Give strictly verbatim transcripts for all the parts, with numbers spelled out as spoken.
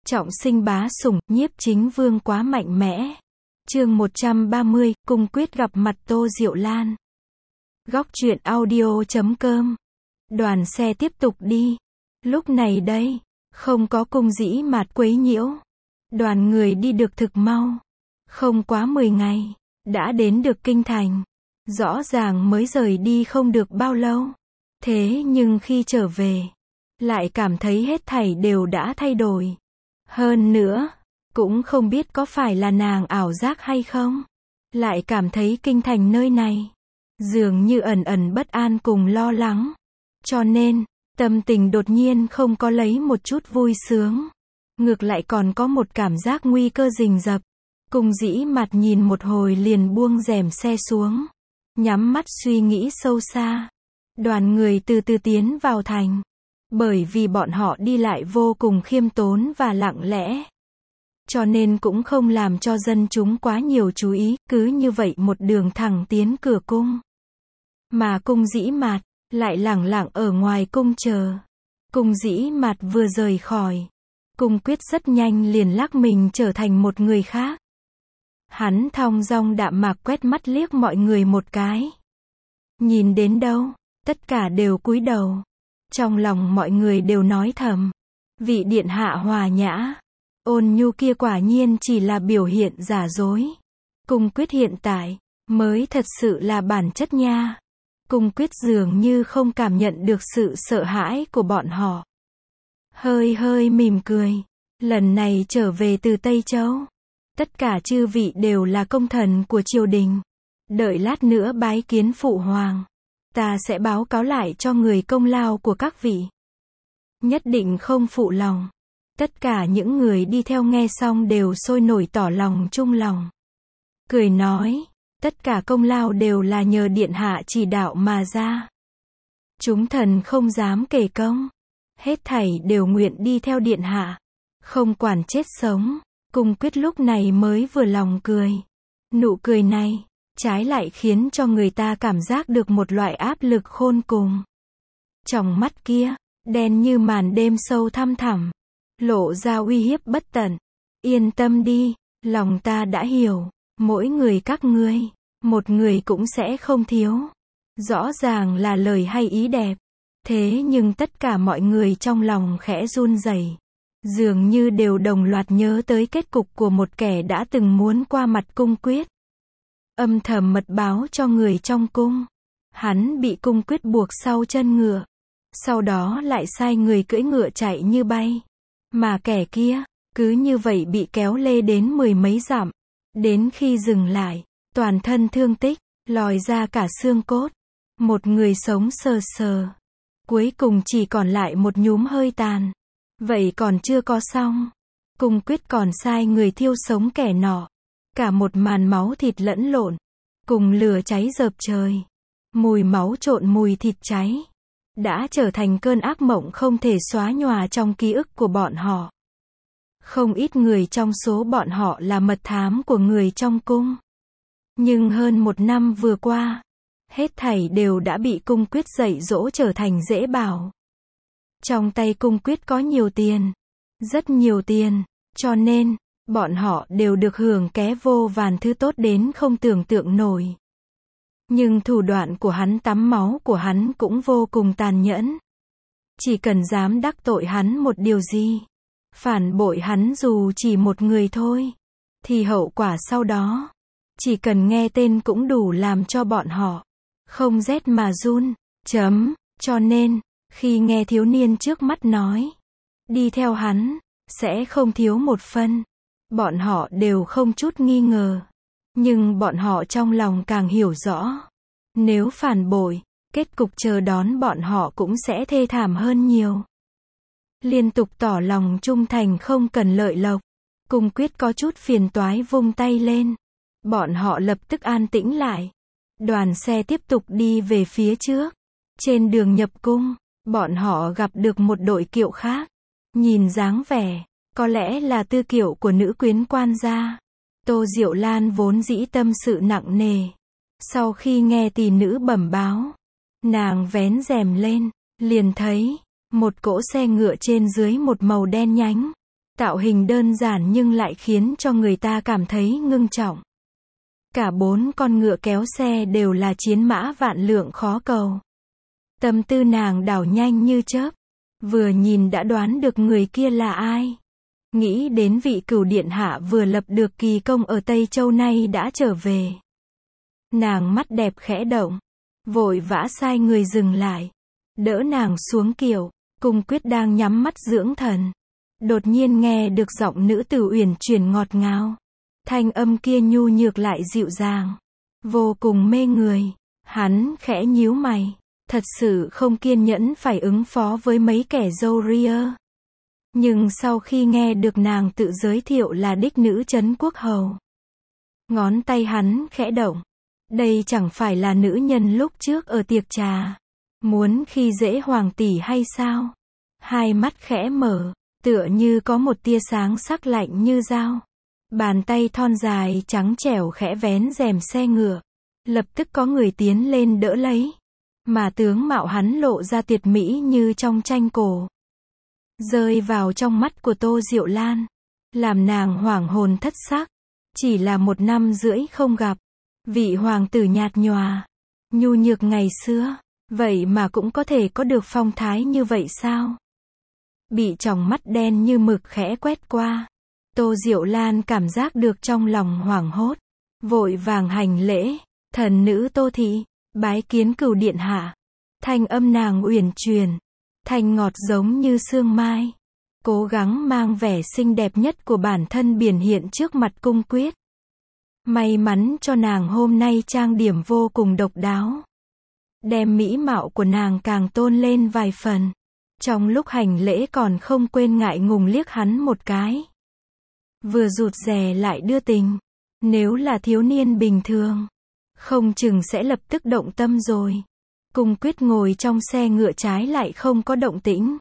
Trọng sinh bá sủng, nhiếp chính vương quá mạnh mẽ. Chương một trăm ba mươi, Cung Quyết gặp mặt Tô Diệu Lan. Góc truyện audio chấm com. Đoàn xe tiếp tục đi. Lúc này đây, không có Cung Dĩ Mạt quấy nhiễu. Đoàn người đi được thực mau. Không quá mười ngày, đã đến được kinh thành. Rõ ràng mới rời đi không được bao lâu. Thế nhưng khi trở về, lại cảm thấy hết thảy đều đã thay đổi. Hơn nữa, cũng không biết có phải là nàng ảo giác hay không. Lại cảm thấy kinh thành nơi này, dường như ẩn ẩn bất an cùng lo lắng. Cho nên, tâm tình đột nhiên không có lấy một chút vui sướng. Ngược lại còn có một cảm giác nguy cơ rình rập. Cung Dĩ Mạt nhìn một hồi liền buông rèm xe xuống. Nhắm mắt suy nghĩ sâu xa. Đoàn người từ từ tiến vào thành. Bởi vì bọn họ đi lại vô cùng khiêm tốn và lặng lẽ. Cho nên cũng không làm cho dân chúng quá nhiều chú ý, cứ như vậy một đường thẳng tiến cửa cung. Mà Cung Dĩ Mạt lại lẳng lặng ở ngoài cung chờ. Cung Dĩ Mạt vừa rời khỏi, Cung Quyết rất nhanh liền lắc mình trở thành một người khác. Hắn thong dong đạm mạc quét mắt liếc mọi người một cái. Nhìn đến đâu, tất cả đều cúi đầu. Trong lòng mọi người đều nói thầm, vị điện hạ hòa nhã, ôn nhu kia quả nhiên chỉ là biểu hiện giả dối. Cung Quyết hiện tại, mới thật sự là bản chất nha. Cung Quyết dường như không cảm nhận được sự sợ hãi của bọn họ. Hơi hơi mỉm cười, lần này trở về từ Tây Châu. Tất cả chư vị đều là công thần của triều đình. Đợi lát nữa bái kiến phụ hoàng. Ta sẽ báo cáo lại cho người công lao của các vị. Nhất định không phụ lòng. Tất cả những người đi theo nghe xong đều sôi nổi tỏ lòng chung lòng. Cười nói, tất cả công lao đều là nhờ điện hạ chỉ đạo mà ra. Chúng thần không dám kể công. Hết thảy đều nguyện đi theo điện hạ. Không quản chết sống. Cung Quyết lúc này mới vừa lòng cười. Nụ cười này, trái lại khiến cho người ta cảm giác được một loại áp lực khôn cùng. Trong mắt kia, đen như màn đêm sâu thăm thẳm, lộ ra uy hiếp bất tận. Yên tâm đi, lòng ta đã hiểu, mỗi người các ngươi, một người cũng sẽ không thiếu. Rõ ràng là lời hay ý đẹp, thế nhưng tất cả mọi người trong lòng khẽ run rẩy, dường như đều đồng loạt nhớ tới kết cục của một kẻ đã từng muốn qua mặt Cung Quyết. Âm thầm mật báo cho người trong cung. Hắn bị Cung Quyết buộc sau chân ngựa. Sau đó lại sai người cưỡi ngựa chạy như bay. Mà kẻ kia, cứ như vậy bị kéo lê đến mười mấy dặm. Đến khi dừng lại, toàn thân thương tích, lòi ra cả xương cốt. Một người sống sờ sờ. Cuối cùng chỉ còn lại một nhúm hơi tàn. Vậy còn chưa có xong. Cung Quyết còn sai người thiêu sống kẻ nọ. Cả một màn máu thịt lẫn lộn, cùng lửa cháy rợp trời. Mùi máu trộn mùi thịt cháy, đã trở thành cơn ác mộng không thể xóa nhòa trong ký ức của bọn họ. Không ít người trong số bọn họ là mật thám của người trong cung. Nhưng hơn một năm vừa qua, hết thảy đều đã bị Cung Quyết dạy dỗ trở thành dễ bảo. Trong tay Cung Quyết có nhiều tiền, rất nhiều tiền, cho nên bọn họ đều được hưởng ké vô vàn thứ tốt đến không tưởng tượng nổi. Nhưng thủ đoạn của hắn, tắm máu của hắn cũng vô cùng tàn nhẫn. Chỉ cần dám đắc tội hắn một điều gì, phản bội hắn dù chỉ một người thôi, thì hậu quả sau đó, chỉ cần nghe tên cũng đủ làm cho bọn họ không rét mà run. Chấm. Cho nên, khi nghe thiếu niên trước mắt nói, đi theo hắn, sẽ không thiếu một phân. Bọn họ đều không chút nghi ngờ. Nhưng bọn họ trong lòng càng hiểu rõ. Nếu phản bội, kết cục chờ đón bọn họ cũng sẽ thê thảm hơn nhiều. Liên tục tỏ lòng trung thành không cần lợi lộc. Cung Quyết có chút phiền toái vung tay lên. Bọn họ lập tức an tĩnh lại. Đoàn xe tiếp tục đi về phía trước. Trên đường nhập cung, bọn họ gặp được một đội kiệu khác. Nhìn dáng vẻ, có lẽ là tư kiệu của nữ quyến quan gia. Tô Diệu Lan vốn dĩ tâm sự nặng nề. Sau khi nghe tỷ nữ bẩm báo, nàng vén rèm lên, liền thấy một cỗ xe ngựa trên dưới một màu đen nhánh. Tạo hình đơn giản nhưng lại khiến cho người ta cảm thấy ngưng trọng. Cả bốn con ngựa kéo xe đều là chiến mã vạn lượng khó cầu. Tâm tư nàng đảo nhanh như chớp. Vừa nhìn đã đoán được người kia là ai. Nghĩ đến vị cửu điện hạ vừa lập được kỳ công ở Tây Châu nay đã trở về. Nàng mắt đẹp khẽ động. Vội vã sai người dừng lại. Đỡ nàng xuống kiệu. Cung Quyết đang nhắm mắt dưỡng thần. Đột nhiên nghe được giọng nữ tử uyển chuyển ngọt ngào. Thanh âm kia nhu nhược lại dịu dàng. Vô cùng mê người. Hắn khẽ nhíu mày. Thật sự không kiên nhẫn phải ứng phó với mấy kẻ râu ria. Nhưng sau khi nghe được nàng tự giới thiệu là đích nữ Trấn Quốc Hầu. Ngón tay hắn khẽ động. Đây chẳng phải là nữ nhân lúc trước ở tiệc trà. Muốn khi dễ hoàng tỷ hay sao? Hai mắt khẽ mở. Tựa như có một tia sáng sắc lạnh như dao. Bàn tay thon dài trắng trẻo khẽ vén rèm xe ngựa. Lập tức có người tiến lên đỡ lấy. Mà tướng mạo hắn lộ ra tuyệt mỹ như trong tranh cổ. Rơi vào trong mắt của Tô Diệu Lan. Làm nàng hoảng hồn thất sắc. Chỉ là một năm rưỡi không gặp. Vị hoàng tử nhạt nhòa. Nhu nhược ngày xưa. Vậy mà cũng có thể có được phong thái như vậy sao? Bị tròng mắt đen như mực khẽ quét qua. Tô Diệu Lan cảm giác được trong lòng hoảng hốt. Vội vàng hành lễ. Thần nữ Tô Thị. Bái kiến cửu điện hạ. Thanh âm nàng uyển chuyển. Thanh ngọt giống như sương mai. Cố gắng mang vẻ xinh đẹp nhất của bản thân biển hiện trước mặt Cung Quyết. May mắn cho nàng hôm nay trang điểm vô cùng độc đáo. Đem mỹ mạo của nàng càng tôn lên vài phần. Trong lúc hành lễ còn không quên ngại ngùng liếc hắn một cái. Vừa rụt rè lại đưa tình. Nếu là thiếu niên bình thường, không chừng sẽ lập tức động tâm rồi. Cung Quyết ngồi trong xe ngựa trái lại không có động tĩnh.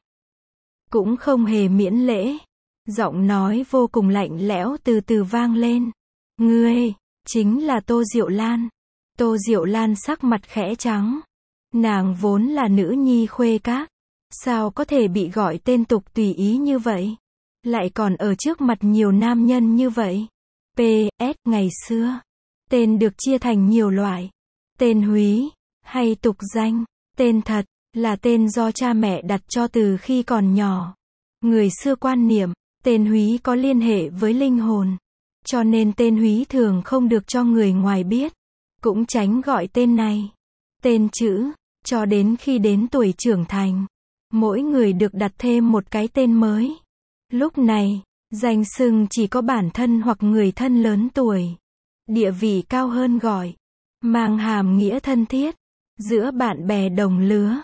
Cũng không hề miễn lễ. Giọng nói vô cùng lạnh lẽo từ từ vang lên. Ngươi, chính là Tô Diệu Lan. Tô Diệu Lan sắc mặt khẽ trắng. Nàng vốn là nữ nhi khuê các. Sao có thể bị gọi tên tục tùy ý như vậy? Lại còn ở trước mặt nhiều nam nhân như vậy. pê ét Ngày xưa, tên được chia thành nhiều loại. Tên húy, hay tục danh. Tên thật, là tên do cha mẹ đặt cho từ khi còn nhỏ. Người xưa quan niệm, tên húy có liên hệ với linh hồn. Cho nên tên húy thường không được cho người ngoài biết. Cũng tránh gọi tên này. Tên chữ, cho đến khi đến tuổi trưởng thành. Mỗi người được đặt thêm một cái tên mới. Lúc này, danh xưng chỉ có bản thân hoặc người thân lớn tuổi. Địa vị cao hơn gọi. Mang hàm nghĩa thân thiết. Giữa bạn bè đồng lứa.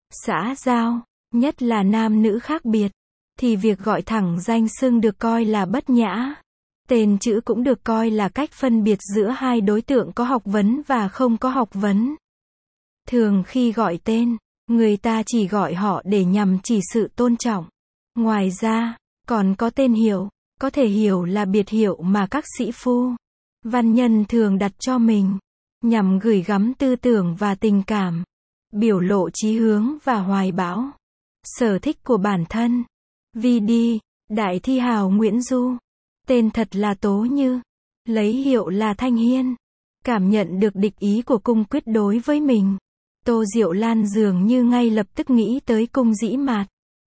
Xã giao, nhất là nam nữ khác biệt. Thì việc gọi thẳng danh xưng được coi là bất nhã. Tên chữ cũng được coi là cách phân biệt giữa hai đối tượng có học vấn và không có học vấn. Thường khi gọi tên, người ta chỉ gọi họ để nhằm chỉ sự tôn trọng. Ngoài ra, còn có tên hiệu, có thể hiểu là biệt hiệu mà các sĩ phu, văn nhân thường đặt cho mình, nhằm gửi gắm tư tưởng và tình cảm, biểu lộ chí hướng và hoài bão, sở thích của bản thân. Vì đi, đại thi hào Nguyễn Du, tên thật là Tố Như, lấy hiệu là Thanh Hiên. Cảm nhận được địch ý của Cung Quyết đối với mình, Tô Diệu Lan dường như ngay lập tức nghĩ tới Cung Dĩ Mạt.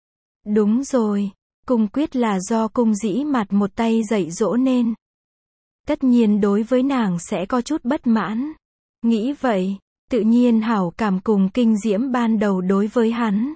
Đúng rồi, Cung Quyết là do Cung Dĩ Mạt một tay dạy dỗ nên. Tất nhiên đối với nàng sẽ có chút bất mãn. Nghĩ vậy, tự nhiên hảo cảm cùng kinh diễm ban đầu đối với hắn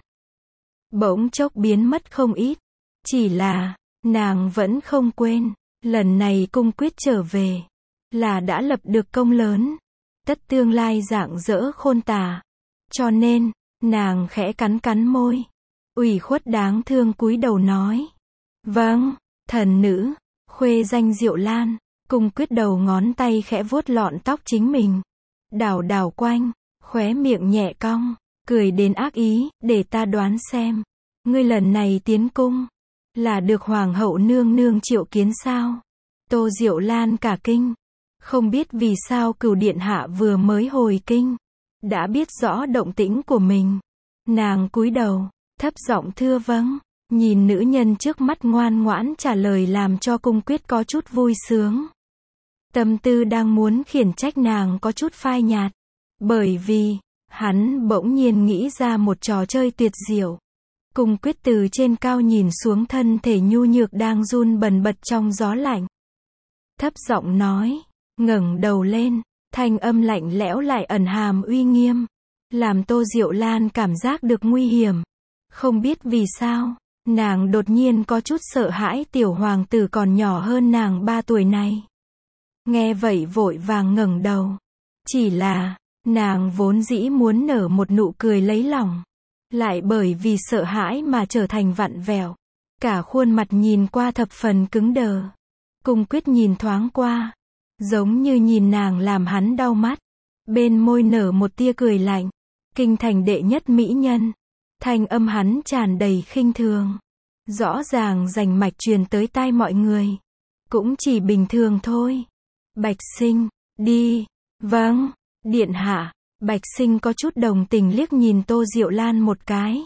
bỗng chốc biến mất không ít. Chỉ là, nàng vẫn không quên, lần này Cung Quyết trở về, là đã lập được công lớn. Tất tương lai rạng rỡ khôn tả. Cho nên, nàng khẽ cắn cắn môi. Ủy khuất đáng thương cúi đầu nói. Vâng, thần nữ, khuê danh Diệu Lan. Cung Quyết đầu ngón tay khẽ vuốt lọn tóc chính mình. Đảo đảo quanh, khóe miệng nhẹ cong, cười đến ác ý, để ta đoán xem. Ngươi lần này tiến cung, là được hoàng hậu nương nương triệu kiến sao? Tô Diệu Lan cả kinh. Không biết vì sao cửu điện hạ vừa mới hồi kinh, đã biết rõ động tĩnh của mình. Nàng cúi đầu, thấp giọng thưa vâng. Nhìn nữ nhân trước mắt ngoan ngoãn trả lời làm cho Cung Quyết có chút vui sướng. Tâm tư đang muốn khiển trách nàng có chút phai nhạt. Bởi vì, hắn bỗng nhiên nghĩ ra một trò chơi tuyệt diệu. Cung Quyết từ trên cao nhìn xuống thân thể nhu nhược đang run bần bật trong gió lạnh. Thấp giọng nói, ngẩng đầu lên, thanh âm lạnh lẽo lại ẩn hàm uy nghiêm. Làm Tô Diệu Lan cảm giác được nguy hiểm. Không biết vì sao, nàng đột nhiên có chút sợ hãi tiểu hoàng tử còn nhỏ hơn nàng ba tuổi này. Nghe vậy vội vàng ngẩng đầu. Chỉ là, nàng vốn dĩ muốn nở một nụ cười lấy lòng. Lại bởi vì sợ hãi mà trở thành vặn vẹo. Cả khuôn mặt nhìn qua thập phần cứng đờ. Cung Quyết nhìn thoáng qua. Giống như nhìn nàng làm hắn đau mắt. Bên môi nở một tia cười lạnh. Kinh thành đệ nhất mỹ nhân. Thanh âm hắn tràn đầy khinh thường. Rõ ràng rành mạch truyền tới tai mọi người. Cũng chỉ bình thường thôi. Bạch Sinh, đi. Vâng, điện hạ. Bạch Sinh có chút đồng tình liếc nhìn Tô Diệu Lan một cái.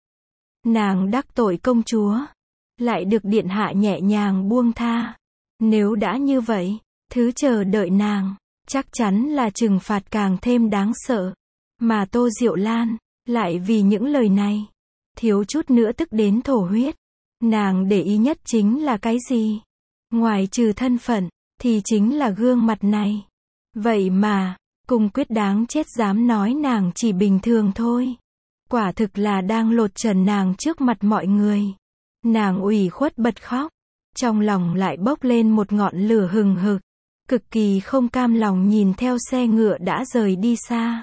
Nàng đắc tội công chúa. Lại được điện hạ nhẹ nhàng buông tha. Nếu đã như vậy, thứ chờ đợi nàng, chắc chắn là trừng phạt càng thêm đáng sợ. Mà Tô Diệu Lan, lại vì những lời này, thiếu chút nữa tức đến thổ huyết. Nàng để ý nhất chính là cái gì? Ngoài trừ thân phận, thì chính là gương mặt này. Vậy mà, Cung Quyết đáng chết dám nói nàng chỉ bình thường thôi. Quả thực là đang lột trần nàng trước mặt mọi người. Nàng ủy khuất bật khóc. Trong lòng lại bốc lên một ngọn lửa hừng hực. Cực kỳ không cam lòng nhìn theo xe ngựa đã rời đi xa.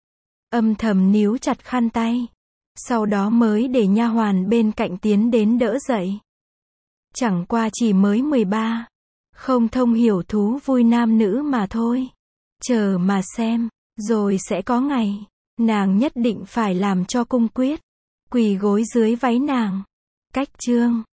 Âm thầm níu chặt khăn tay. Sau đó mới để nha hoàn bên cạnh tiến đến đỡ dậy. Chẳng qua chỉ mới mười ba. Không thông hiểu thú vui nam nữ mà thôi. Chờ mà xem, rồi sẽ có ngày, nàng nhất định phải làm cho Cung Quyết quỳ gối dưới váy nàng. Cách chương